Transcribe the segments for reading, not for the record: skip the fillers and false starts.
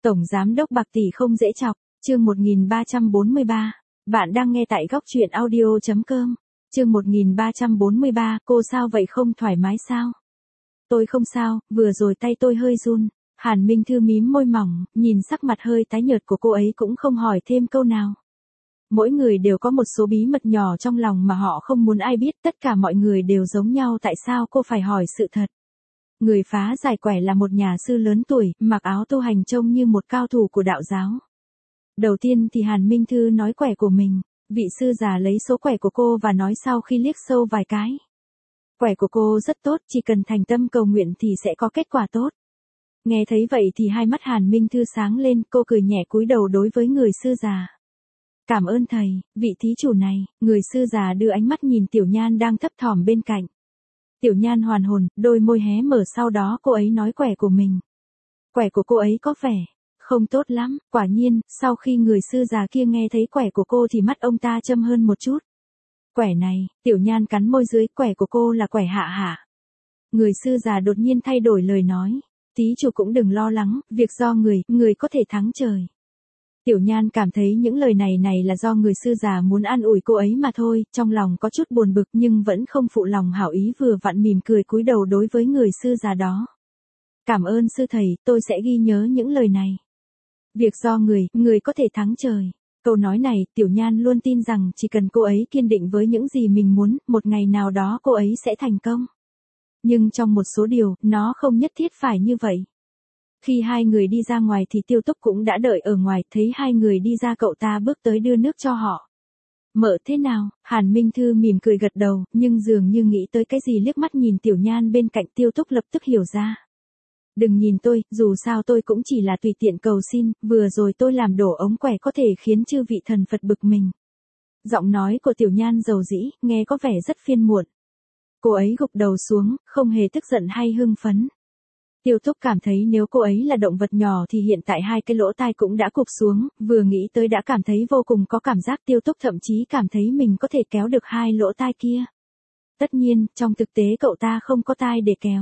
Tổng giám đốc Bạc Tỷ không dễ chọc, chương 1343. Bạn đang nghe tại góc truyện audio.com. Chương 1343, cô sao vậy, không thoải mái sao? Tôi không sao, vừa rồi tay tôi hơi run. Hàn Minh Thư mím môi mỏng, nhìn sắc mặt hơi tái nhợt của cô ấy cũng không hỏi thêm câu nào. Mỗi người đều có một số bí mật nhỏ trong lòng mà họ không muốn ai biết, tất cả mọi người đều giống nhau, tại sao cô phải hỏi sự thật? Người phá giải quẻ là một nhà sư lớn tuổi, mặc áo tu hành trông như một cao thủ của đạo giáo. Đầu tiên thì Hàn Minh Thư nói quẻ của mình, vị sư già lấy số quẻ của cô và nói sau khi liếc sâu vài cái. Quẻ của cô rất tốt, chỉ cần thành tâm cầu nguyện thì sẽ có kết quả tốt. Nghe thấy vậy thì hai mắt Hàn Minh Thư sáng lên, cô cười nhẹ cúi đầu đối với người sư già. Cảm ơn thầy, vị thí chủ này, người sư già đưa ánh mắt nhìn Tiểu Nhan đang thấp thỏm bên cạnh. Tiểu Nhan hoàn hồn, đôi môi hé mở, sau đó cô ấy nói quẻ của mình. Quẻ của cô ấy có vẻ không tốt lắm, quả nhiên, sau khi người sư già kia nghe thấy quẻ của cô thì mắt ông ta châm hơn một chút. Quẻ này, Tiểu Nhan cắn môi dưới, quẻ của cô là quẻ hạ hạ. Người sư già đột nhiên thay đổi lời nói, thí chủ cũng đừng lo lắng, việc do người có thể thắng trời. Tiểu Nhan cảm thấy những lời này là do người sư già muốn an ủi cô ấy mà thôi, trong lòng có chút buồn bực nhưng vẫn không phụ lòng hảo ý, vừa vặn mỉm cười cúi đầu đối với người sư già đó. Cảm ơn sư thầy, tôi sẽ ghi nhớ những lời này. Việc do người có thể thắng trời. Câu nói này, Tiểu Nhan luôn tin rằng chỉ cần cô ấy kiên định với những gì mình muốn, một ngày nào đó cô ấy sẽ thành công. Nhưng trong một số điều, nó không nhất thiết phải như vậy. Khi hai người đi ra ngoài thì Tiêu Túc cũng đã đợi ở ngoài, thấy hai người đi ra cậu ta bước tới đưa nước cho họ. Mợ thế nào? Hàn Minh Thư mỉm cười gật đầu, nhưng dường như nghĩ tới cái gì liếc mắt nhìn Tiểu Nhan bên cạnh. Tiêu Túc lập tức hiểu ra. Đừng nhìn tôi, dù sao tôi cũng chỉ là tùy tiện cầu xin, vừa rồi tôi làm đổ ống quẻ có thể khiến chư vị thần Phật bực mình. Giọng nói của Tiểu Nhan dầu dĩ, nghe có vẻ rất phiền muộn. Cô ấy gục đầu xuống, không hề tức giận hay hưng phấn. Tiêu Túc cảm thấy nếu cô ấy là động vật nhỏ thì hiện tại hai cái lỗ tai cũng đã cụp xuống, vừa nghĩ tới đã cảm thấy vô cùng có cảm giác. Tiêu Túc thậm chí cảm thấy mình có thể kéo được hai lỗ tai kia. Tất nhiên, trong thực tế cậu ta không có tai để kéo.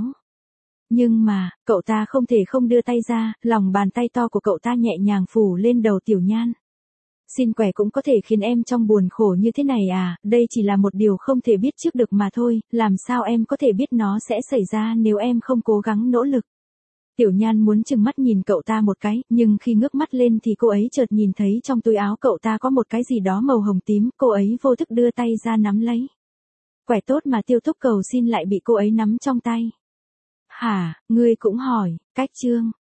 Nhưng mà, cậu ta không thể không đưa tay ra, lòng bàn tay to của cậu ta nhẹ nhàng phủ lên đầu Tiểu Nhan. Xin quẻ cũng có thể khiến em trong buồn khổ như thế này à, đây chỉ là một điều không thể biết trước được mà thôi, làm sao em có thể biết nó sẽ xảy ra nếu em không cố gắng nỗ lực. Tiểu Nhan muốn trừng mắt nhìn cậu ta một cái, nhưng khi ngước mắt lên thì cô ấy chợt nhìn thấy trong túi áo cậu ta có một cái gì đó màu hồng tím, cô ấy vô thức đưa tay ra nắm lấy. Quẻ tốt mà Tiêu Túc cầu xin lại bị cô ấy nắm trong tay. Hả, ngươi cũng hỏi, cách chương.